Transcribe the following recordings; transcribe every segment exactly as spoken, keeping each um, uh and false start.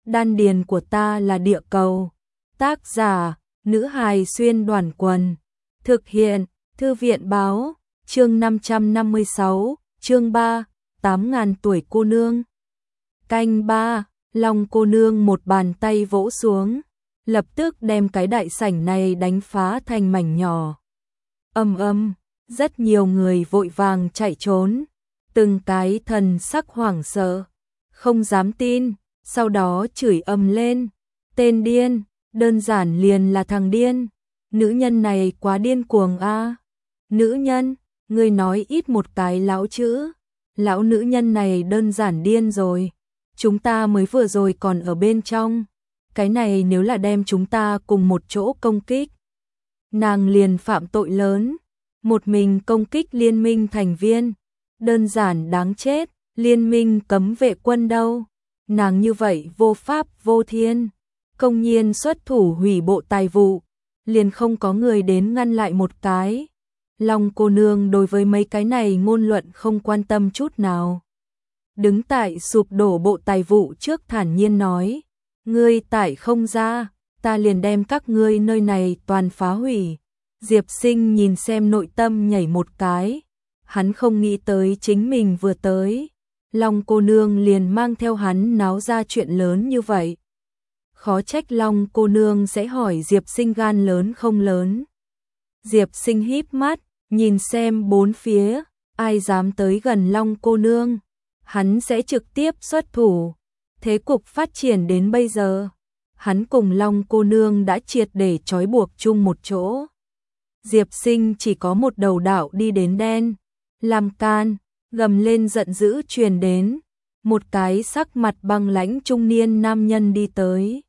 Đan điền của ta là địa cầu. Tác giả, nữ hài xuyên đoàn quần. Thực hiện, thư viện báo, chương năm trăm năm mươi sáu, chương ba, tám ngàn tuổi cô nương. Canh ba, Long cô nương một bàn tay vỗ xuống, lập tức đem cái đại sảnh này đánh phá thành mảnh nhỏ. Âm âm, rất nhiều người vội vàng chạy trốn, từng cái thần sắc hoảng sợ, không dám tin, sau đó chửi ầm lên, tên điên, đơn giản liền là thằng điên, nữ nhân này quá điên cuồng a. Nữ nhân, ngươi nói ít một cái lão chữ, lão nữ nhân này đơn giản điên rồi, chúng ta mới vừa rồi còn ở bên trong, cái này nếu là đem chúng ta cùng một chỗ công kích, nàng liền phạm tội lớn, một mình công kích liên minh thành viên, đơn giản đáng chết, liên minh cấm vệ quân đâu, nàng như vậy vô pháp vô thiên, công nhiên xuất thủ hủy bộ tài vụ, liền không có người đến ngăn lại một cái. Long cô nương đối với mấy cái này ngôn luận không quan tâm chút nào. Đứng tại sụp đổ bộ tài vụ trước thản nhiên nói, ngươi tải không ra, ta liền đem các ngươi nơi này toàn phá hủy. Diệp Sinh nhìn xem nội tâm nhảy một cái, hắn không nghĩ tới chính mình vừa tới, Long cô nương liền mang theo hắn náo ra chuyện lớn như vậy. Khó trách Long cô nương sẽ hỏi Diệp Sinh gan lớn không lớn. Diệp Sinh híp mắt, nhìn xem bốn phía, ai dám tới gần Long cô nương, hắn sẽ trực tiếp xuất thủ. Thế cục phát triển đến bây giờ, hắn cùng Long cô nương đã triệt để trói buộc chung một chỗ. Diệp Sinh chỉ có một đầu đạo đi đến đen, làm can, gầm lên giận dữ truyền đến, một cái sắc mặt băng lãnh trung niên nam nhân đi tới.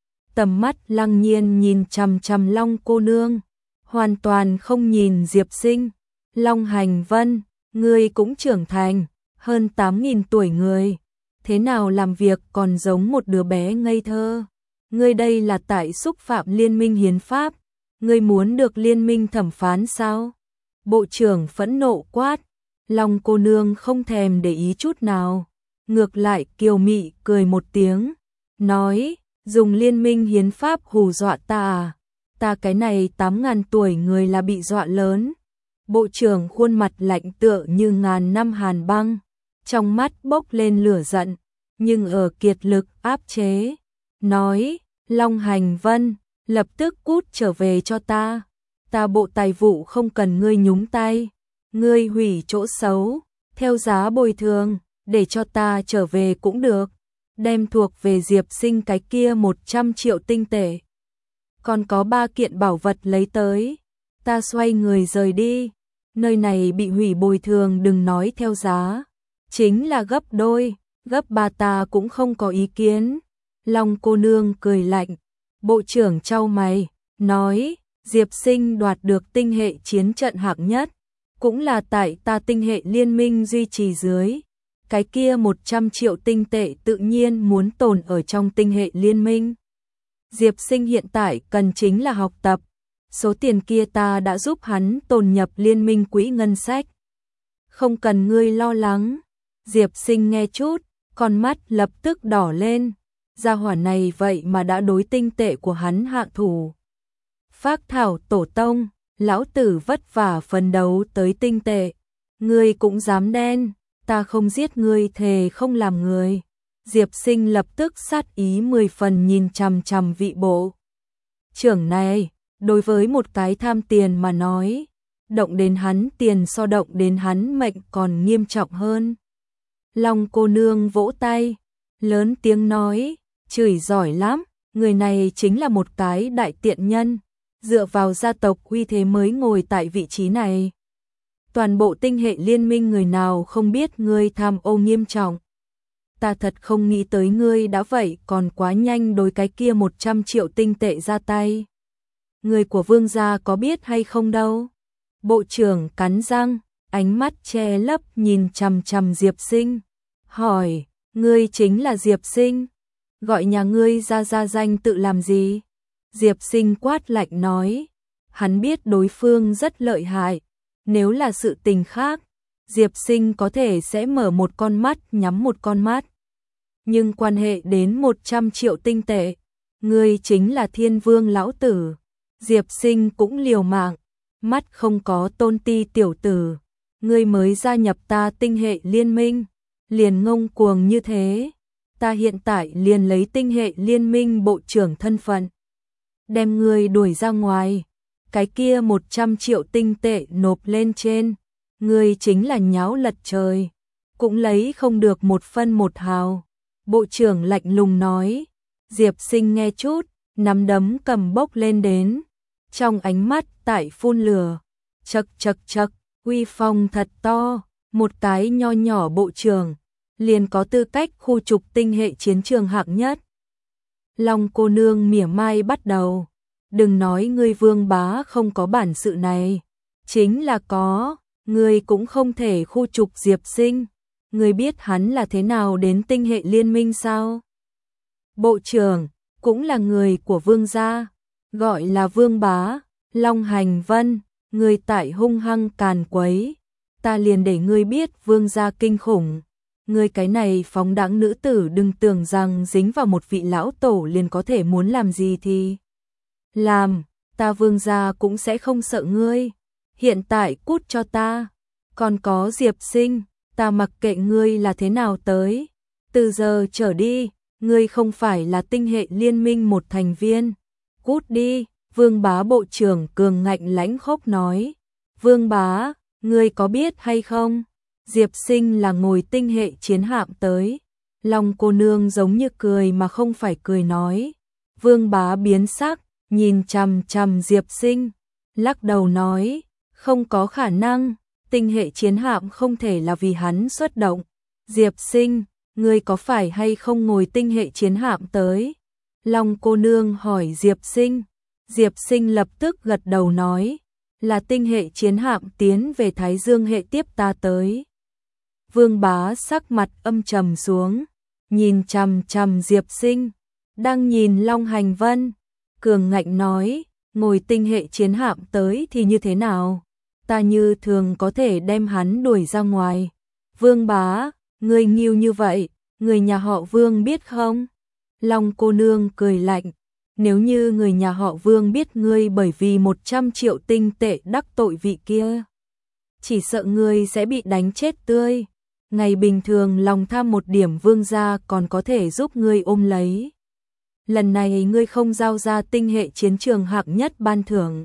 Tầm mắt lăng nhiên nhìn chằm chằm Long cô nương, hoàn toàn không nhìn Diệp Sinh. Long Hành Vân, ngươi cũng trưởng thành, hơn tám nghìn tuổi người, thế nào làm việc còn giống một đứa bé ngây thơ. Ngươi đây là tại xúc phạm liên minh hiến pháp, ngươi muốn được liên minh thẩm phán sao? Bộ trưởng phẫn nộ quát, Long cô nương không thèm để ý chút nào, ngược lại kiều mị cười một tiếng, nói, dùng liên minh hiến pháp hù dọa ta à? Ta cái này tám ngàn tuổi người là bị dọa lớn. Bộ trưởng khuôn mặt lạnh tựa như ngàn năm hàn băng, trong mắt bốc lên lửa giận, nhưng ở kiệt lực áp chế, nói, Long Hành Vân, lập tức cút trở về cho ta, ta bộ tài vụ không cần ngươi nhúng tay, ngươi hủy chỗ xấu, theo giá bồi thường, để cho ta trở về cũng được, đem thuộc về Diệp Sinh cái kia một trăm triệu tinh tệ. Còn có ba kiện bảo vật lấy tới, ta xoay người rời đi, nơi này bị hủy bồi thường đừng nói theo giá, chính là gấp đôi, gấp ba ta cũng không có ý kiến. Long cô nương cười lạnh, bộ trưởng chau mày, nói, Diệp Sinh đoạt được tinh hệ chiến trận hạng nhất, cũng là tại ta tinh hệ liên minh duy trì dưới, cái kia một trăm triệu tinh tệ tự nhiên muốn tồn ở trong tinh hệ liên minh. Diệp Sinh hiện tại cần chính là học tập, số tiền kia ta đã giúp hắn tồn nhập liên minh quỹ ngân sách. Không cần ngươi lo lắng. Diệp Sinh nghe chút, con mắt lập tức đỏ lên, gia hỏa này vậy mà đã đối tinh tệ của hắn hạ thủ. Phác thảo tổ tông, lão tử vất vả phấn đấu tới tinh tệ, ngươi cũng dám đen, ta không giết ngươi thề không làm người. Diệp Sinh lập tức sát ý mười phần nhìn chằm chằm vị bộ trưởng này, đối với một cái tham tiền mà nói, động đến hắn tiền so động đến hắn mệnh còn nghiêm trọng hơn. Long cô nương vỗ tay, lớn tiếng nói, chửi giỏi lắm, người này chính là một cái đại tiện nhân, dựa vào gia tộc uy thế mới ngồi tại vị trí này. Toàn bộ tinh hệ liên minh người nào không biết ngươi tham ô nghiêm trọng. Ta thật không nghĩ tới ngươi đã vậy còn quá nhanh đối cái kia một trăm triệu tinh tệ ra tay. Người của vương gia có biết hay không đâu. Bộ trưởng cắn răng, ánh mắt che lấp nhìn chằm chằm Diệp Sinh, hỏi, ngươi chính là Diệp Sinh, gọi nhà ngươi ra ra danh tự làm gì? Diệp Sinh quát lạnh nói, hắn biết đối phương rất lợi hại, nếu là sự tình khác, Diệp Sinh có thể sẽ mở một con mắt nhắm một con mắt. nhưng quan hệ đến một trăm triệu tinh tệ. Ngươi chính là Thiên Vương lão tử. Diệp Sinh cũng liều mạng, mắt không có tôn ti tiểu tử. Ngươi mới gia nhập ta tinh hệ liên minh, liền ngông cuồng như thế. Ta hiện tại liền lấy tinh hệ liên minh bộ trưởng thân phận, đem ngươi đuổi ra ngoài. Cái kia một trăm triệu tinh tệ nộp lên trên, ngươi chính là nháo lật trời, cũng lấy không được một phân một hào. Bộ trưởng lạnh lùng nói. Diệp Sinh nghe chút, nắm đấm cầm bốc lên đến, trong ánh mắt tại phun lửa, chậc chậc chậc, uy phong thật to, một cái nho nhỏ bộ trưởng, liền có tư cách khu trục tinh hệ chiến trường hạng nhất. Long cô nương mỉa mai bắt đầu, đừng nói ngươi Vương Bá không có bản sự này, chính là có, ngươi cũng không thể khu trục Diệp Sinh. Ngươi biết hắn là thế nào đến tinh hệ liên minh sao? Bộ trưởng, cũng là người của Vương gia, gọi là Vương Bá, Long Hành Vân, ngươi tại hung hăng càn quấy, ta liền để ngươi biết Vương gia kinh khủng. Ngươi cái này phóng đãng nữ tử đừng tưởng rằng dính vào một vị lão tổ liền có thể muốn làm gì thì làm, ta Vương gia cũng sẽ không sợ ngươi. Hiện tại cút cho ta. Còn có Diệp Sinh, ta mặc kệ ngươi là thế nào tới, từ giờ trở đi, ngươi không phải là tinh hệ liên minh một thành viên. Cút đi. Vương Bá bộ trưởng cường ngạnh lãnh khốc nói. Vương Bá, ngươi có biết hay không? Diệp Sinh là ngồi tinh hệ chiến hạm tới. Long cô nương giống như cười mà không phải cười nói. Vương Bá biến sắc, nhìn chằm chằm Diệp Sinh, lắc đầu nói, không có khả năng, tinh hệ chiến hạm không thể là vì hắn xuất động. Diệp Sinh, ngươi có phải hay không ngồi tinh hệ chiến hạm tới? Long cô nương hỏi Diệp Sinh. Diệp Sinh lập tức gật đầu nói, là tinh hệ chiến hạm tiến về Thái Dương hệ tiếp ta tới. Vương Bá sắc mặt âm trầm xuống, nhìn chằm chằm Diệp Sinh, đang nhìn Long Hành Vân, cường ngạnh nói, ngồi tinh hệ chiến hạm tới thì như thế nào? Ta như thường có thể đem hắn đuổi ra ngoài. Vương Bá, ngươi nghiêu như vậy, người nhà họ Vương biết không? Long cô nương cười lạnh, nếu như người nhà họ Vương biết ngươi bởi vì một trăm triệu tinh tệ đắc tội vị kia, chỉ sợ ngươi sẽ bị đánh chết tươi. Ngày bình thường lòng tham một điểm Vương gia còn có thể giúp ngươi ôm lấy. Lần này ngươi không giao ra tinh hệ chiến trường hạng nhất ban thưởng,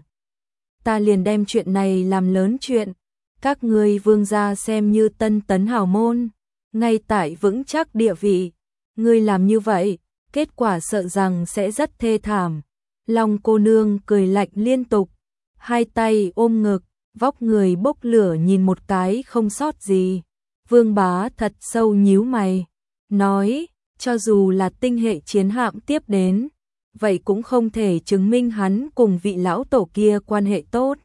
ta liền đem chuyện này làm lớn chuyện. Các ngươi Vương gia xem như tân tấn hào môn, ngay tại vững chắc địa vị, ngươi làm như vậy, kết quả sợ rằng sẽ rất thê thảm. Long cô nương cười lạnh liên tục, hai tay ôm ngực, vóc người bốc lửa nhìn một cái không sót gì. Vương Bá thật sâu nhíu mày, nói, cho dù là tinh hệ chiến hạm tiếp đến, vậy cũng không thể chứng minh hắn cùng vị lão tổ kia quan hệ tốt.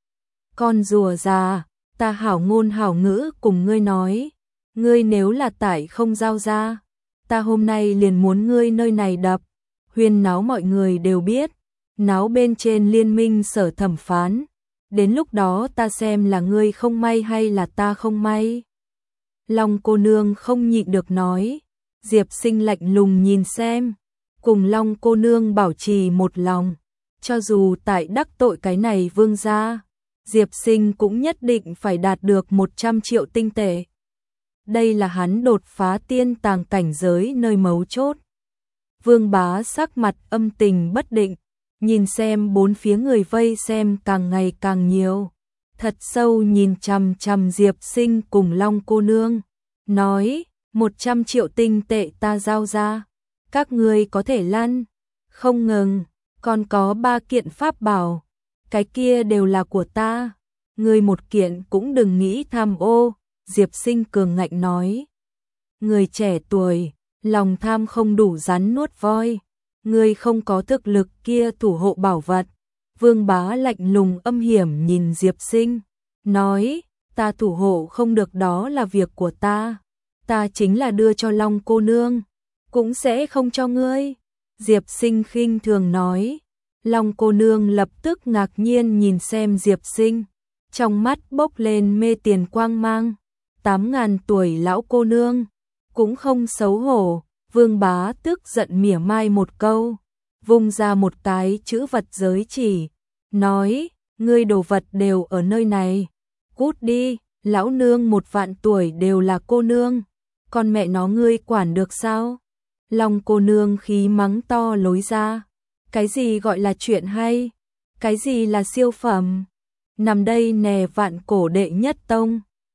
Con rùa già, ta hảo ngôn hảo ngữ cùng ngươi nói, ngươi nếu là tại không giao ra, ta hôm nay liền muốn ngươi nơi này đập, huyên náo mọi người đều biết, náo bên trên liên minh sở thẩm phán, đến lúc đó ta xem là ngươi không may hay là ta không may. Long cô nương không nhịn được nói. Diệp Sinh lạnh lùng nhìn xem, cùng Long cô nương bảo trì một lòng, cho dù tại đắc tội cái này Vương gia, Diệp Sinh cũng nhất định phải đạt được một trăm triệu tinh tệ. Đây là hắn đột phá tiên tàng cảnh giới nơi mấu chốt. Vương Bá sắc mặt âm tình bất định, nhìn xem bốn phía người vây xem càng ngày càng nhiều, thật sâu nhìn chằm chằm Diệp Sinh cùng Long cô nương, nói, một trăm triệu tinh tệ ta giao ra, các ngươi có thể lăn, không ngừng, còn có ba kiện pháp bảo, cái kia đều là của ta, ngươi một kiện cũng đừng nghĩ tham ô. Diệp Sinh cường ngạnh nói, người trẻ tuổi, lòng tham không đủ rắn nuốt voi, ngươi không có thực lực kia thủ hộ bảo vật. Vương Bá lạnh lùng âm hiểm nhìn Diệp Sinh, nói, ta thủ hộ không được đó là việc của ta, ta chính là đưa cho Long cô nương, cũng sẽ không cho ngươi. Diệp Sinh khinh thường nói. Long cô nương lập tức ngạc nhiên nhìn xem Diệp Sinh, trong mắt bốc lên mê tiền quang mang. Tám ngàn tuổi lão cô nương, cũng không xấu hổ, Vương Bá tức giận mỉa mai một câu, vung ra một cái chữ vật giới chỉ, nói, ngươi đồ vật đều ở nơi này, cút đi, lão nương một vạn tuổi đều là cô nương, con mẹ nó ngươi quản được sao? Long cô nương khí mắng to lối ra, cái gì gọi là chuyện hay, cái gì là siêu phẩm, nằm đây nè vạn cổ đệ nhất tông.